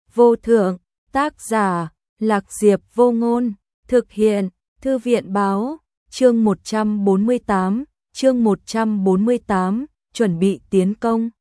vô thượng, tác giả, Lạc Diệp Vô Ngôn, thực hiện, Thư viện báo, chương 148, chuẩn bị tiến công.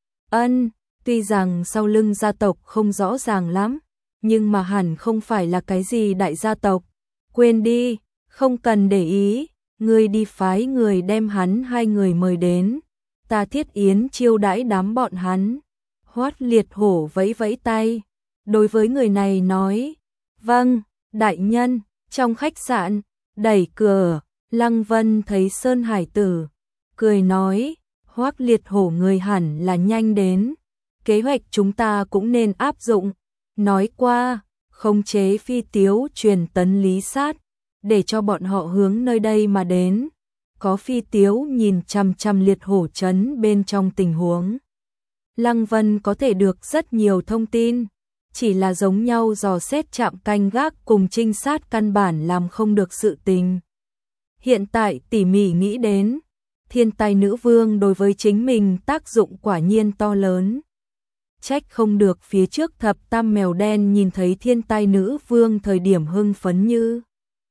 Tuy rằng sau lưng gia tộc không rõ ràng lắm, nhưng mà hẳn không phải là cái gì đại gia tộc. Quên đi, không cần để ý, ngươi đi phái người đem hắn hai người mời đến, ta thiết yến chiêu đãi đám bọn hắn. Hoát Liệt Hổ vẫy vẫy tay, đối với người này nói, vâng, đại nhân. Trong khách sạn, đẩy cửa, Lăng Vân thấy Sơn Hải Tử, cười nói, Hoát Liệt Hổ người hẳn là nhanh đến, kế hoạch chúng ta cũng nên áp dụng. Nói qua, khống chế phi tiếu truyền tấn lý sát, để cho bọn họ hướng nơi đây mà đến. Có phi tiếu nhìn chằm chằm Liệt Hổ trấn bên trong tình huống. Lăng Vân có thể được rất nhiều thông tin, chỉ là giống nhau dò xét trạm canh gác cùng trinh sát căn bản làm không được sự tình. Hiện tại tỉ mỉ nghĩ đến, thiên tài nữ vương đối với chính mình tác dụng quả nhiên to lớn. Trách không được phía trước thập tam mèo đen nhìn thấy thiên tài nữ vương thời điểm hưng phấn như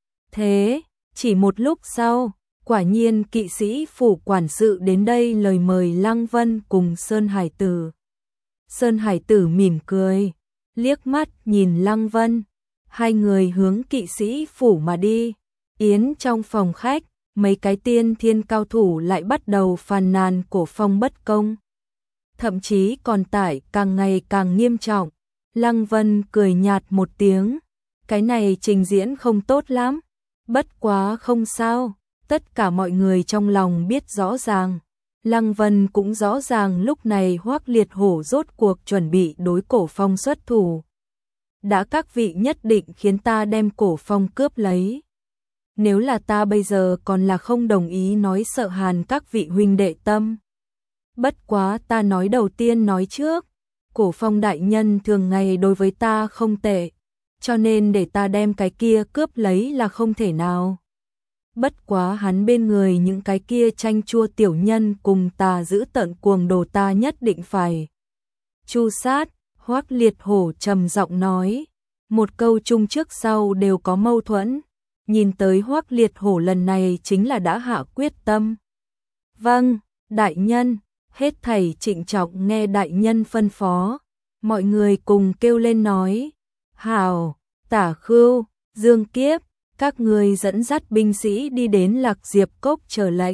thế. Chỉ một lúc sau, quả nhiên kỵ sĩ phủ quản sự đến đây lời mời Lăng Vân cùng Sơn Hải Tử. Sơn Hải Tử mỉm cười, liếc mắt nhìn Lăng Vân, hai người hướng kỵ sĩ phủ mà đi. Yến trong phòng khách, mấy cái tiên thiên cao thủ lại bắt đầu phàn nàn cổ phong bất công. Thậm chí còn tải càng ngày càng nghiêm trọng. Lăng Vân cười nhạt một tiếng, cái này trình diễn không tốt lắm, bất quá không sao, tất cả mọi người trong lòng biết rõ ràng. Lăng Vân cũng rõ ràng lúc này Hoắc Liệt Hổ rốt cuộc chuẩn bị đối cổ phong xuất thủ. Đã các vị nhất định khiến ta đem cổ phong cướp lấy. Nếu là ta bây giờ còn là không đồng ý nói sợ hàn các vị huynh đệ tâm. Bất quá ta nói đầu tiên nói trước, cổ phong đại nhân thường ngày đối với ta không tệ, cho nên để ta đem cái kia cướp lấy là không thể nào. Bất quá hắn bên người những cái kia chanh chua tiểu nhân cùng ta giữ tận cuồng đồ ta nhất định phải chu sát. Hoắc Liệt Hổ trầm giọng nói, một câu chung trước sau đều có mâu thuẫn. Nhìn tới Hoắc Liệt Hổ lần này chính là đã hạ quyết tâm. Vâng, đại nhân. Hết thảy trịnh trọng nghe đại nhân phân phó, mọi người cùng kêu lên nói, hào, Tả Khưu, Dương Kiếp, các người dẫn dắt binh sĩ đi đến Lạc Diệp Cốc chờ lệnh.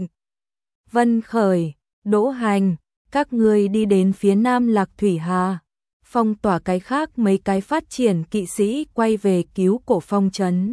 Vân Khởi, Đỗ Hành, các người đi đến phía nam Lạc Thủy Hà, phong tỏa cái khác mấy cái phát triển kỵ sĩ quay về cứu cổ phong trấn.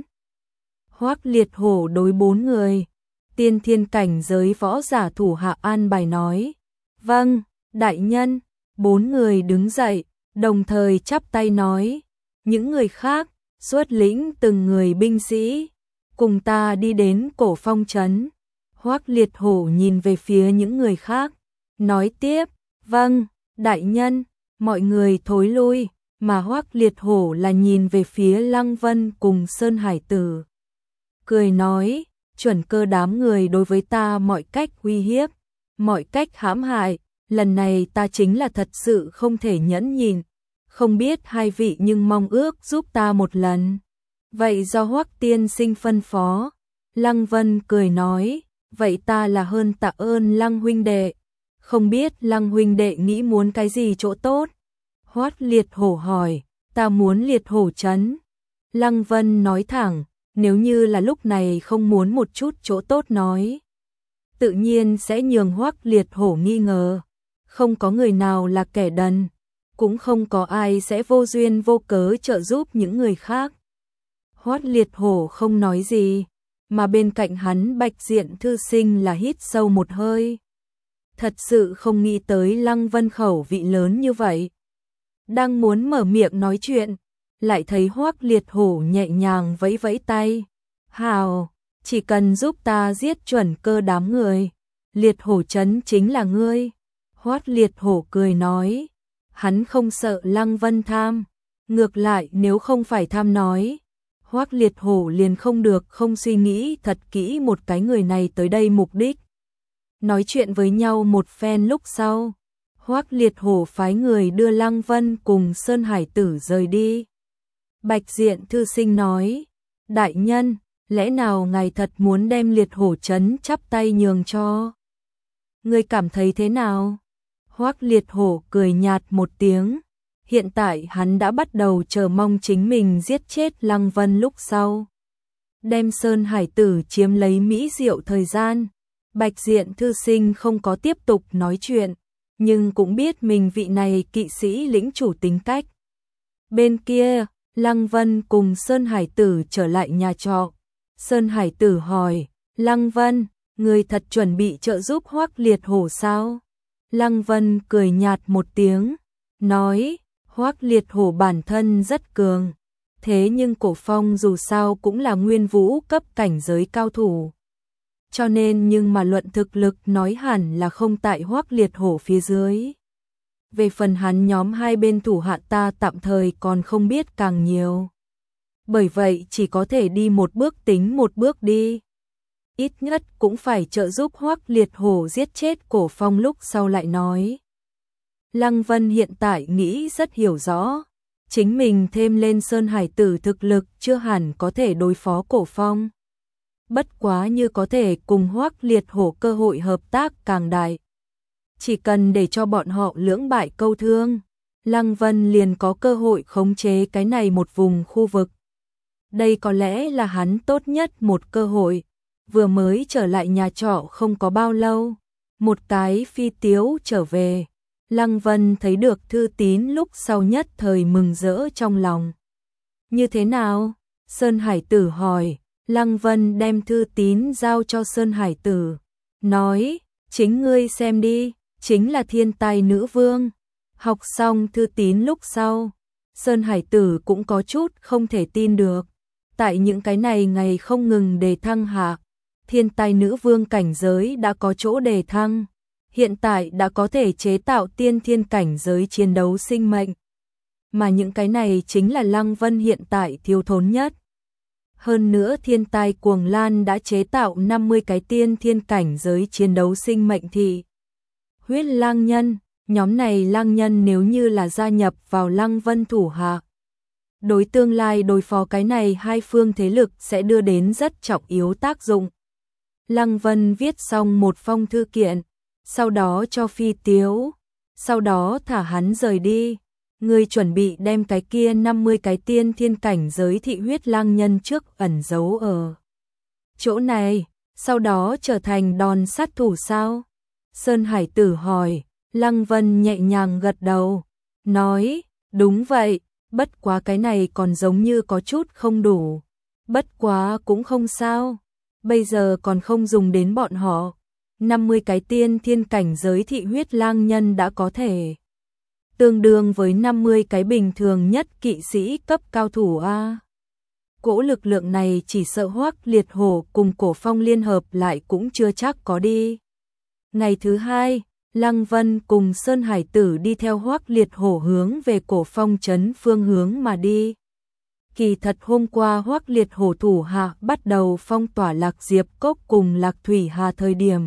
Hoắc Liệt Hổ đối 4 người, tiên thiên cảnh giới võ giả thủ hạ an bài nói, vâng, đại nhân. 4 người đứng dậy, đồng thời chắp tay nói, những người khác, xuất lĩnh từng người binh sĩ, cùng ta đi đến cổ phong trấn. Hoắc Liệt Hổ nhìn về phía những người khác, nói tiếp, vâng, đại nhân, mọi người thối lui, mà Hoắc Liệt Hổ là nhìn về phía Lăng Vân cùng Sơn Hải Tử. Cười nói, chuẩn cơ đám người đối với ta mọi cách uy hiếp, mọi cách hãm hại, lần này ta chính là thật sự không thể nhẫn nhịn, không biết hai vị nhưng mong ước giúp ta một lần. Vậy do Hoắc tiên sinh phân phó. Lăng Vân cười nói, vậy ta là hơn tạ ơn Lăng huynh đệ, không biết Lăng huynh đệ nghĩ muốn cái gì chỗ tốt. Hoắc Liệt Hổ hỏi, ta muốn Liệt Hổ trấn. Lăng Vân nói thẳng, nếu như là lúc này không muốn một chút chỗ tốt nói, tự nhiên sẽ nhường Hoắc Liệt Hổ nghi ngờ. Không có người nào là kẻ đần, cũng không có ai sẽ vô duyên vô cớ trợ giúp những người khác. Hoắc Liệt Hổ không nói gì, mà bên cạnh hắn Bạch Diện thư sinh là hít sâu một hơi. Thật sự không nghĩ tới Lăng Vân khẩu vị lớn như vậy. Đang muốn mở miệng nói chuyện, lại thấy Hoắc Liệt Hổ nhẹ nhàng vẫy vẫy tay. Hào, chỉ cần giúp ta giết chuẩn cơ đám người, Liệt Hổ trấn chính là ngươi. Hoắc Liệt Hổ cười nói, hắn không sợ Lăng Vân tham, ngược lại nếu không phải tham nói, Hoắc Liệt Hổ liền không được không suy nghĩ thật kỹ một cái người này tới đây mục đích. Nói chuyện với nhau một phen lúc sau, Hoắc Liệt Hổ phái người đưa Lăng Vân cùng Sơn Hải Tử rời đi. Bạch Diện thư sinh nói, đại nhân, lẽ nào ngài thật muốn đem Liệt Hổ trấn chắp tay nhường cho? Ngươi cảm thấy thế nào? Hoắc Liệt Hổ cười nhạt một tiếng, hiện tại hắn đã bắt đầu chờ mong chính mình giết chết Lăng Vân lúc sau. Đem Sơn Hải Tử chiếm lấy mỹ diệu thời gian. Bạch Diện thư sinh không có tiếp tục nói chuyện, nhưng cũng biết mình vị này kỵ sĩ lĩnh chủ tính cách. Bên kia, Lăng Vân cùng Sơn Hải Tử trở lại nhà trọ. Sơn Hải Tử hỏi, Lăng Vân, người thật chuẩn bị trợ giúp Hoắc Liệt Hổ sao? Lăng Vân cười nhạt một tiếng, nói, Hoắc Liệt Hổ bản thân rất cường, thế nhưng Cổ Phong dù sao cũng là nguyên vũ cấp cảnh giới cao thủ. Cho nên nhưng mà luận thực lực nói hẳn là không tại Hoắc Liệt Hổ phía dưới. Về phần hắn nhóm hai bên thủ hạ ta tạm thời còn không biết càng nhiều. Bởi vậy chỉ có thể đi một bước tính một bước đi. Ít nhất cũng phải trợ giúp Hoắc Liệt Hổ giết chết Cổ Phong lúc sau lại nói. Lăng Vân hiện tại nghĩ rất hiểu rõ. Chính mình thêm lên Sơn Hải Tử thực lực chưa hẳn có thể đối phó Cổ Phong. Bất quá như có thể cùng Hoắc Liệt Hổ cơ hội hợp tác càng đại. Chỉ cần để cho bọn họ lưỡng bại câu thương, Lăng Vân liền có cơ hội khống chế cái này một vùng khu vực. Đây có lẽ là hắn tốt nhất một cơ hội. Vừa mới trở lại nhà trọ không có bao lâu, một cái phi tiếu trở về. Lăng Vân thấy được thư tín lúc sau nhất thời mừng rỡ trong lòng. Như thế nào? Sơn Hải Tử hỏi. Lăng Vân đem thư tín giao cho Sơn Hải Tử, nói, chính ngươi xem đi, chính là thiên tài nữ vương. Học xong thư tín lúc sau, Sơn Hải Tử cũng có chút không thể tin được. Tại những cái này ngày không ngừng đề thăng hạ, thiên tài nữ vương cảnh giới đã có chỗ đề thăng, hiện tại đã có thể chế tạo tiên thiên cảnh giới chiến đấu sinh mệnh. Mà những cái này chính là Lăng Vân hiện tại thiếu thốn nhất. Hơn nữa thiên tài Cuồng Lan đã chế tạo 50 cái tiên thiên cảnh giới chiến đấu sinh mệnh thì huyết lang nhân, nhóm này lang nhân nếu như là gia nhập vào Lăng Vân thủ hạ, đối tương lai đối phó cái này hai phương thế lực sẽ đưa đến rất trọng yếu tác dụng. Lăng Vân viết xong một phong thư kiện, sau đó cho phi tiếu, sau đó thả hắn rời đi. Ngươi chuẩn bị đem cái kia 50 cái tiên thiên cảnh giới thị huyết lang nhân trước ẩn giấu ở chỗ này, sau đó trở thành đòn sát thủ sao? Sơn Hải Tử hỏi. Lăng Vân nhẹ nhàng gật đầu, nói, đúng vậy, bất quá cái này còn giống như có chút không đủ. Bất quá cũng không sao, bây giờ còn không dùng đến bọn họ. 50 cái tiên thiên cảnh giới thị huyết lang nhân đã có thể tương đương với 50 cái bình thường nhất kỵ sĩ cấp cao thủ A. Cỗ lực lượng này chỉ sợ Hoắc Liệt Hổ cùng Cổ Phong liên hợp lại cũng chưa chắc có đi. Ngày thứ hai, Lăng Vân cùng Sơn Hải Tử đi theo Hoắc Liệt Hổ hướng về Cổ Phong trấn phương hướng mà đi. Kỳ thật hôm qua Hoắc Liệt Hổ thủ hạ bắt đầu phong tỏa Lạc Diệp Cốc cùng Lạc Thủy Hà thời điểm.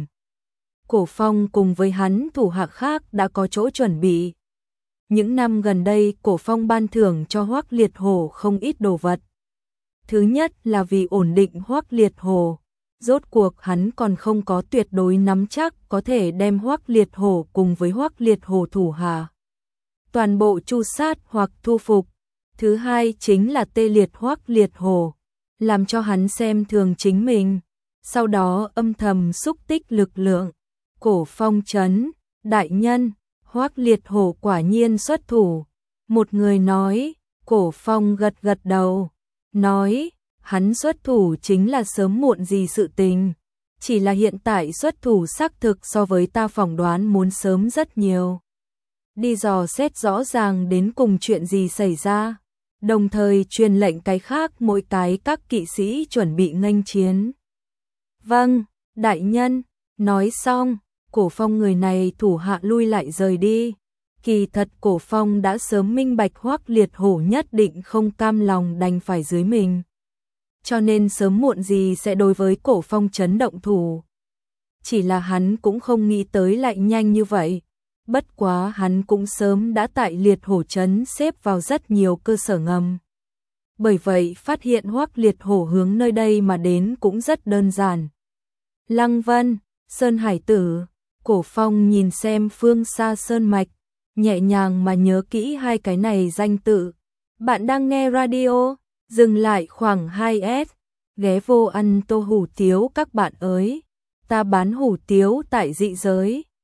Cổ Phong cùng với hắn thủ hạ khác đã có chỗ chuẩn bị. Những năm gần đây Cổ Phong ban thưởng cho Hoắc Liệt Hổ không ít đồ vật. Thứ nhất là vì ổn định Hoắc Liệt Hổ. Rốt cuộc hắn còn không có tuyệt đối nắm chắc có thể đem Hoắc Liệt Hổ cùng với Hoắc Liệt Hổ thủ hạ toàn bộ tru sát hoặc thu phục. Thứ hai chính là tê liệt Hoắc Liệt Hổ, làm cho hắn xem thường chính mình, sau đó âm thầm xúc tích lực lượng. Cổ Phong trấn, đại nhân, Hoắc Liệt Hổ quả nhiên xuất thủ. Một người nói. Cổ Phong gật gật đầu, nói, hắn xuất thủ chính là sớm muộn gì sự tình, chỉ là hiện tại xuất thủ xác thực so với ta phỏng đoán muốn sớm rất nhiều. Đi dò xét rõ ràng đến cùng chuyện gì xảy ra, đồng thời truyền lệnh cái khác mỗi cái các kỵ sĩ chuẩn bị nghênh chiến. Vâng, đại nhân. Nói xong, Cổ Phong người này thủ hạ lui lại rời đi. Kỳ thật Cổ Phong đã sớm minh bạch Hoắc Liệt Hổ nhất định không cam lòng đành phải dưới mình, cho nên sớm muộn gì sẽ đối với Cổ Phong trấn động thủ. Chỉ là hắn cũng không nghĩ tới lại nhanh như vậy. bất quá hắn cũng sớm đã tại Liệt Hổ Trấn xếp vào rất nhiều cơ sở ngầm. Bởi vậy phát hiện Hoắc Liệt Hổ hướng nơi đây mà đến cũng rất đơn giản. Lăng Vân, Sơn Hải Tử, Cổ Phong nhìn xem phương xa sơn mạch, nhẹ nhàng mà nhớ kỹ hai cái này danh tự. Bạn đang nghe radio, dừng lại khoảng 2S, ghé vô ăn tô hủ tiếu các bạn ơi. Ta bán hủ tiếu tại dị giới.